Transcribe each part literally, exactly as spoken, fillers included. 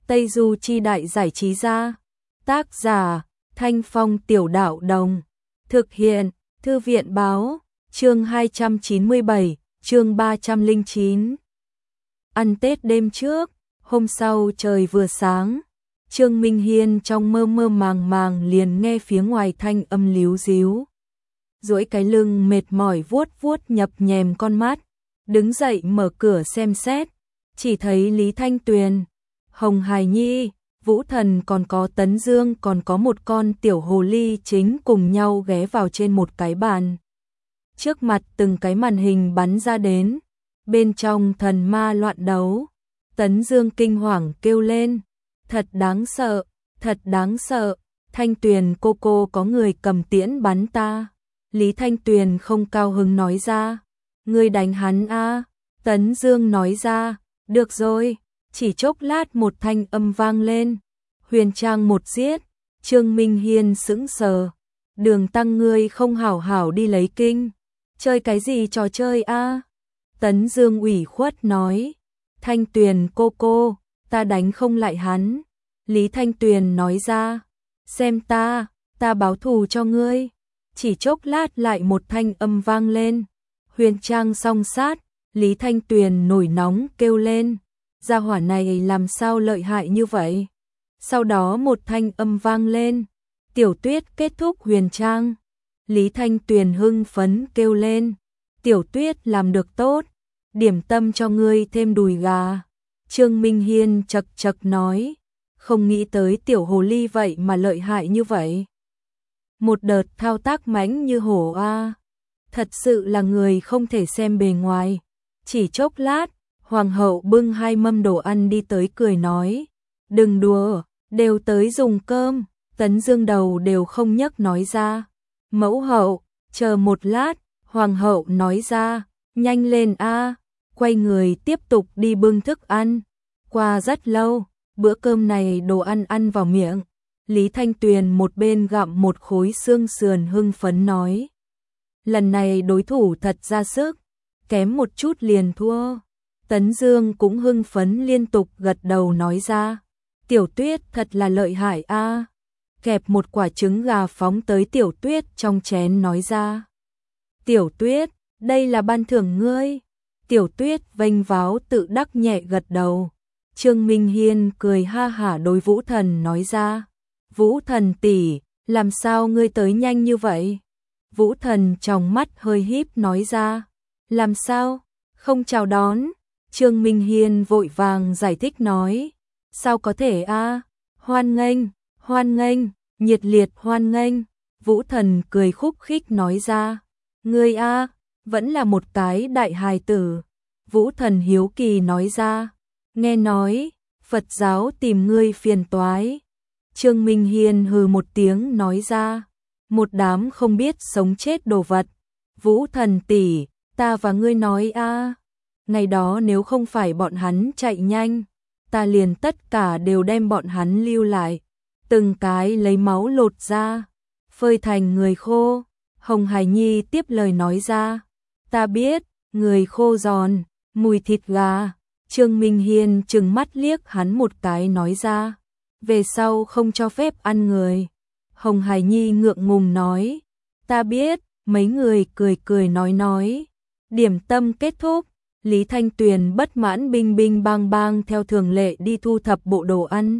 Tây Du Chi Đại Giải Trí Gia. Tác giả Thanh Phong Tiểu Đạo Đồng. Thực hiện Thư viện Báo. Chương hai trăm chín mươi bảy, chương ba trăm lẻ chín. Ăn Tết đêm trước, hôm sau trời vừa sáng, Trương Minh Hiên trong mơ mơ màng màng liền nghe phía ngoài thanh âm líu ríu. Duỗi cái lưng mệt mỏi vuốt vuốt nhập nhèm con mắt, đứng dậy mở cửa xem xét, chỉ thấy Lý Thanh Tuyền, Hồng Hải Nhi, Vũ Thần còn có Tấn Dương còn có một con tiểu hồ ly chính cùng nhau ghé vào trên một cái bàn. Trước mặt từng cái màn hình bắn ra đến, bên trong thần ma loạn đấu. Tấn Dương kinh hoàng kêu lên, thật đáng sợ, thật đáng sợ, Thanh Tuyền cô cô có người cầm tiễn bắn ta. Lý Thanh Tuyền không cao hứng nói ra, ngươi đánh hắn a. Tấn Dương nói ra, được rồi. Chỉ chốc lát một thanh âm vang lên, huyền trang một giết. Trương Minh Hiên sững sờ, Đường Tăng ngươi không hảo hảo đi lấy kinh, chơi cái gì trò chơi a? Tấn Dương ủy khuất nói, Thanh Tuyền cô cô, ta đánh không lại hắn. Lý Thanh Tuyền nói ra, xem ta, ta báo thù cho ngươi. Chỉ chốc lát lại một thanh âm vang lên, huyền trang song sát. Lý Thanh Tuyền nổi nóng kêu lên, gia hỏa này làm sao lợi hại như vậy? Sau đó một thanh âm vang lên, Tiểu Tuyết kết thúc huyền trang. Lý Thanh Tuyền hưng phấn kêu lên, Tiểu Tuyết làm được tốt, điểm tâm cho ngươi thêm đùi gà. Trương Minh Hiên chật chật nói, không nghĩ tới tiểu hồ ly vậy mà lợi hại như vậy. Một đợt thao tác mãnh như hổ a, thật sự là người không thể xem bề ngoài. Chỉ chốc lát, Hoàng hậu bưng hai mâm đồ ăn đi tới cười nói, đừng đùa, đều tới dùng cơm. Tấn Dương đầu đều không nhấc nói ra, mẫu hậu, chờ một lát. Hoàng hậu nói ra, nhanh lên a. Quay người tiếp tục đi bưng thức ăn. Qua rất lâu, bữa cơm này đồ ăn ăn vào miệng, Lý Thanh Tuyền một bên gặm một khối xương sườn hưng phấn nói, lần này đối thủ thật ra sức, kém một chút liền thua. Tấn Dương cũng hưng phấn liên tục gật đầu nói ra, Tiểu Tuyết thật là lợi hại a. Kẹp một quả trứng gà phóng tới Tiểu Tuyết trong chén nói ra, Tiểu Tuyết, đây là ban thưởng ngươi. Tiểu Tuyết vênh váo tự đắc nhẹ gật đầu. Trương Minh Hiên cười ha hả đối Vũ Thần nói ra, Vũ Thần tỷ, làm sao ngươi tới nhanh như vậy? Vũ Thần trong mắt hơi híp nói ra, làm sao, không chào đón? Trương Minh Hiên vội vàng giải thích nói, sao có thể a? Hoan nghênh, hoan nghênh, nhiệt liệt hoan nghênh. Vũ Thần cười khúc khích nói ra, ngươi a, vẫn là một cái đại hài tử. Vũ Thần hiếu kỳ nói ra, nghe nói Phật giáo tìm ngươi phiền toái. Trương Minh Hiên hừ một tiếng nói ra, một đám không biết sống chết đồ vật. Vũ Thần tỷ, ta và ngươi nói a, ngày đó nếu không phải bọn hắn chạy nhanh, ta liền tất cả đều đem bọn hắn lưu lại, từng cái lấy máu lột ra, phơi thành người khô. Hồng Hải Nhi tiếp lời nói ra, ta biết, người khô giòn, mùi thịt gà. Trương Minh Hiên trừng mắt liếc hắn một cái nói ra, về sau không cho phép ăn người. Hồng Hải Nhi ngượng ngùng nói, ta biết. Mấy người cười cười nói nói, điểm tâm kết thúc. Lý Thanh Tuyền bất mãn binh binh bang bang theo thường lệ đi thu thập bộ đồ ăn.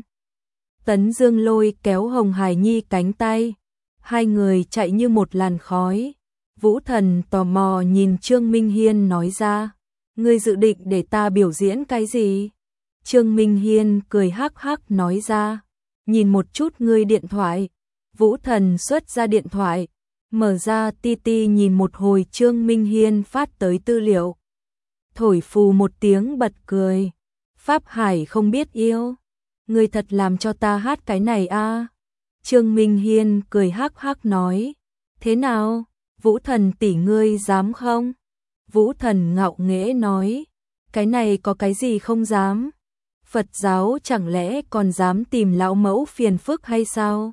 Tấn Dương lôi kéo Hồng Hải Nhi cánh tay, hai người chạy như một làn khói. Vũ Thần tò mò nhìn Trương Minh Hiên nói ra, ngươi dự định để ta biểu diễn cái gì? Trương Minh Hiên cười hắc hắc nói ra, nhìn một chút ngươi điện thoại. Vũ Thần xuất ra điện thoại, mở ra ti ti nhìn một hồi Trương Minh Hiên phát tới tư liệu. Thổi phù một tiếng bật cười, Pháp Hải không biết yêu, ngươi thật làm cho ta hát cái này a. Trương Minh Hiên cười hắc hắc nói, thế nào, Vũ Thần tỷ ngươi dám không? Vũ Thần ngạo nghễ nói, cái này có cái gì không dám? Phật giáo chẳng lẽ còn dám tìm lão mẫu phiền phức hay sao?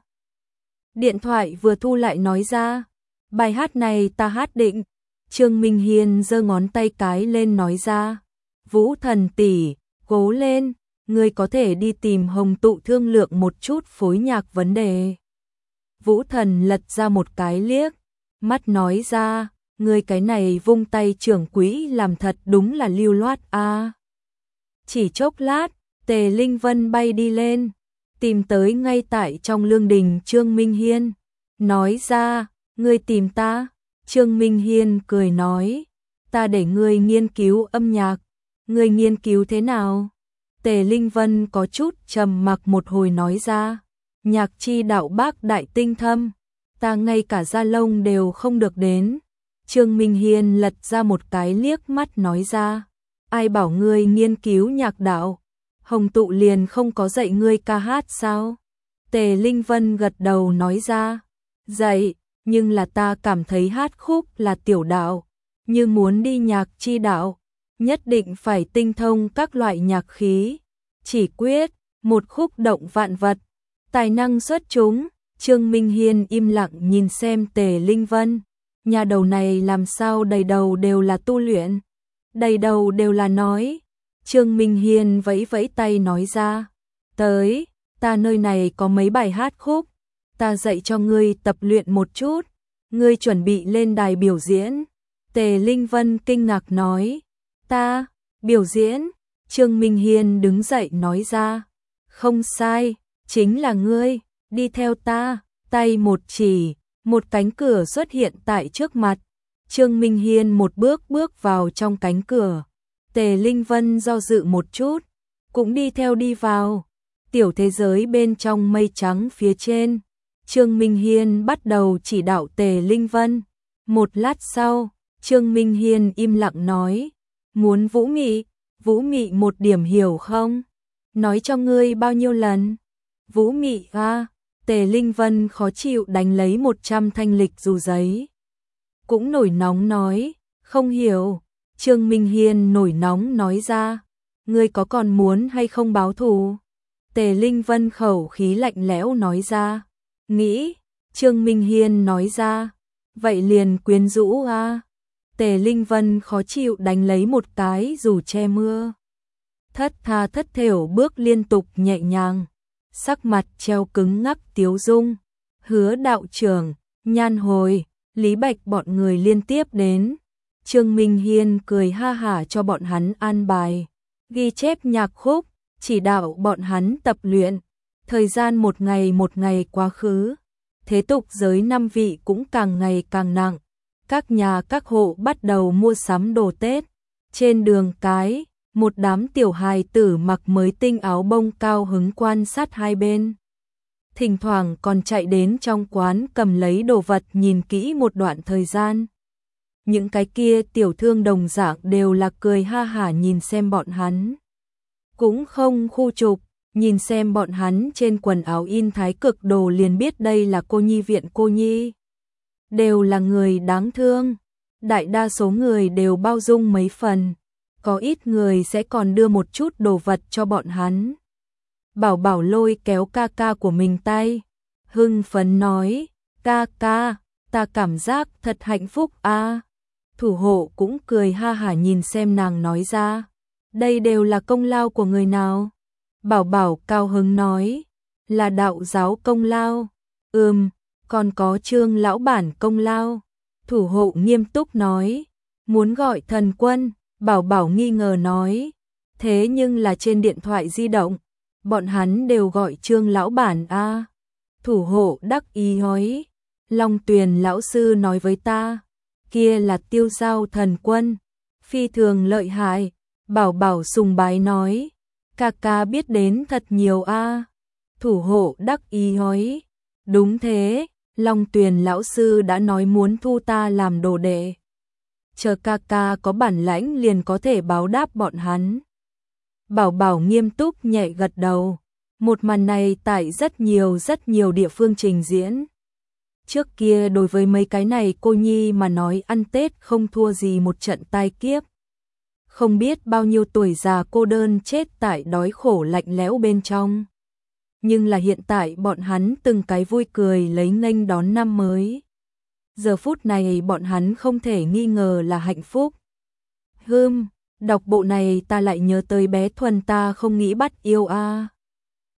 Điện thoại vừa thu lại nói ra, bài hát này ta hát định. Trương Minh Hiên giơ ngón tay cái lên nói ra, Vũ Thần tỷ, cố lên, ngươi có thể đi tìm Hồng Tụ thương lượng một chút phối nhạc vấn đề. Vũ Thần lật ra một cái liếc, mắt nói ra, ngươi cái này vung tay trưởng quỹ làm thật đúng là lưu loát a. À. Chỉ chốc lát, Tề Linh Vân bay đi lên, tìm tới ngay tại trong lương đình Trương Minh Hiên, nói ra, ngươi tìm ta. Trương Minh Hiên cười nói, ta để ngươi nghiên cứu âm nhạc, ngươi nghiên cứu thế nào? Tề Linh Vân có chút trầm mặc một hồi nói ra, nhạc chi đạo bác đại tinh thâm, ta ngay cả da lông đều không được đến. Trương Minh Hiên lật ra một cái liếc mắt nói ra, ai bảo ngươi nghiên cứu nhạc đạo, Hồng Tụ liền không có dạy ngươi ca hát sao? Tề Linh Vân gật đầu nói ra, dạy, nhưng là ta cảm thấy hát khúc là tiểu đạo, như muốn đi nhạc chi đạo, nhất định phải tinh thông các loại nhạc khí, chỉ quyết, một khúc động vạn vật, tài năng xuất chúng. Trương Minh Hiên im lặng nhìn xem Tề Linh Vân, nhà đầu này làm sao đầy đầu đều là tu luyện, đầy đầu đều là nói. Trương Minh Hiên vẫy vẫy tay nói ra, tới, ta nơi này có mấy bài hát khúc, ta dạy cho ngươi tập luyện một chút, ngươi chuẩn bị lên đài biểu diễn. Tề Linh Vân kinh ngạc nói, ta, biểu diễn? Trương Minh Hiên đứng dậy nói ra, không sai, chính là ngươi, đi theo ta. Tay một chỉ, một cánh cửa xuất hiện tại trước mặt. Trương Minh Hiên một bước bước vào trong cánh cửa. Tề Linh Vân do dự một chút, cũng đi theo đi vào. Tiểu thế giới bên trong mây trắng phía trên, Trương Minh Hiên bắt đầu chỉ đạo Tề Linh Vân. Một lát sau, Trương Minh Hiên im lặng nói, muốn vũ mị, vũ mị một điểm hiểu không? Nói cho ngươi bao nhiêu lần? Vũ mị à? Tề Linh Vân khó chịu đánh lấy một trăm thanh lịch dù giấy. Cũng nổi nóng nói, không hiểu. Trương Minh Hiên nổi nóng nói ra, ngươi có còn muốn hay không báo thù? Tề Linh Vân khẩu khí lạnh lẽo nói ra, nghĩ. Trương Minh Hiên nói ra, vậy liền quyến rũ à? Tề Linh Vân khó chịu đánh lấy một cái dù che mưa. Thất tha thất thểu bước liên tục nhẹ nhàng, sắc mặt treo cứng ngắc tiếu dung. Hứa đạo trưởng, Nhan Hồi, Lý Bạch bọn người liên tiếp đến. Trương Minh Hiên cười ha hả cho bọn hắn an bài, ghi chép nhạc khúc, chỉ đạo bọn hắn tập luyện. Thời gian một ngày một ngày quá khứ, thế tục giới năm vị cũng càng ngày càng nặng. Các nhà các hộ bắt đầu mua sắm đồ Tết. Trên đường cái, một đám tiểu hài tử mặc mới tinh áo bông cao hứng quan sát hai bên. Thỉnh thoảng còn chạy đến trong quán cầm lấy đồ vật nhìn kỹ một đoạn thời gian. Những cái kia tiểu thương đồng dạng đều là cười ha hả nhìn xem bọn hắn. Cũng không khu trục, nhìn xem bọn hắn trên quần áo in thái cực đồ liền biết đây là cô nhi viện cô nhi. Đều là người đáng thương, đại đa số người đều bao dung mấy phần, có ít người sẽ còn đưa một chút đồ vật cho bọn hắn. Bảo Bảo lôi kéo ca ca của mình tay, hưng phấn nói, ca ca, ta cảm giác thật hạnh phúc a. Thủ hộ cũng cười ha hả nhìn xem nàng nói ra, đây đều là công lao của người nào? Bảo Bảo cao hứng nói, là đạo giáo công lao. Ừm, còn có Trương lão bản công lao. Thủ hộ nghiêm túc nói, muốn gọi thần quân. Bảo Bảo nghi ngờ nói, thế nhưng là trên điện thoại di động, bọn hắn đều gọi Trương lão bản a. Thủ hộ đắc ý nói, Long Tuyền lão sư nói với ta, kia là Tiêu Giao thần quân, phi thường lợi hại. Bảo Bảo sùng bái nói, ca ca biết đến thật nhiều a. Thủ hộ đắc ý nói, đúng thế, Long Tuyền lão sư đã nói muốn thu ta làm đồ đệ. Chờ ca ca có bản lãnh liền có thể báo đáp bọn hắn. Bảo Bảo nghiêm túc nhẹ gật đầu. Một màn này tại rất nhiều rất nhiều địa phương trình diễn. Trước kia đối với mấy cái này cô nhi mà nói ăn Tết không thua gì một trận tai kiếp. Không biết bao nhiêu tuổi già cô đơn chết tại đói khổ lạnh lẽo bên trong. Nhưng là hiện tại bọn hắn từng cái vui cười lấy nghênh đón năm mới. Giờ phút này bọn hắn không thể nghi ngờ là hạnh phúc. Hừm, Đọc bộ này ta lại nhớ tới bé Thuần ta không nghĩ bắt yêu a.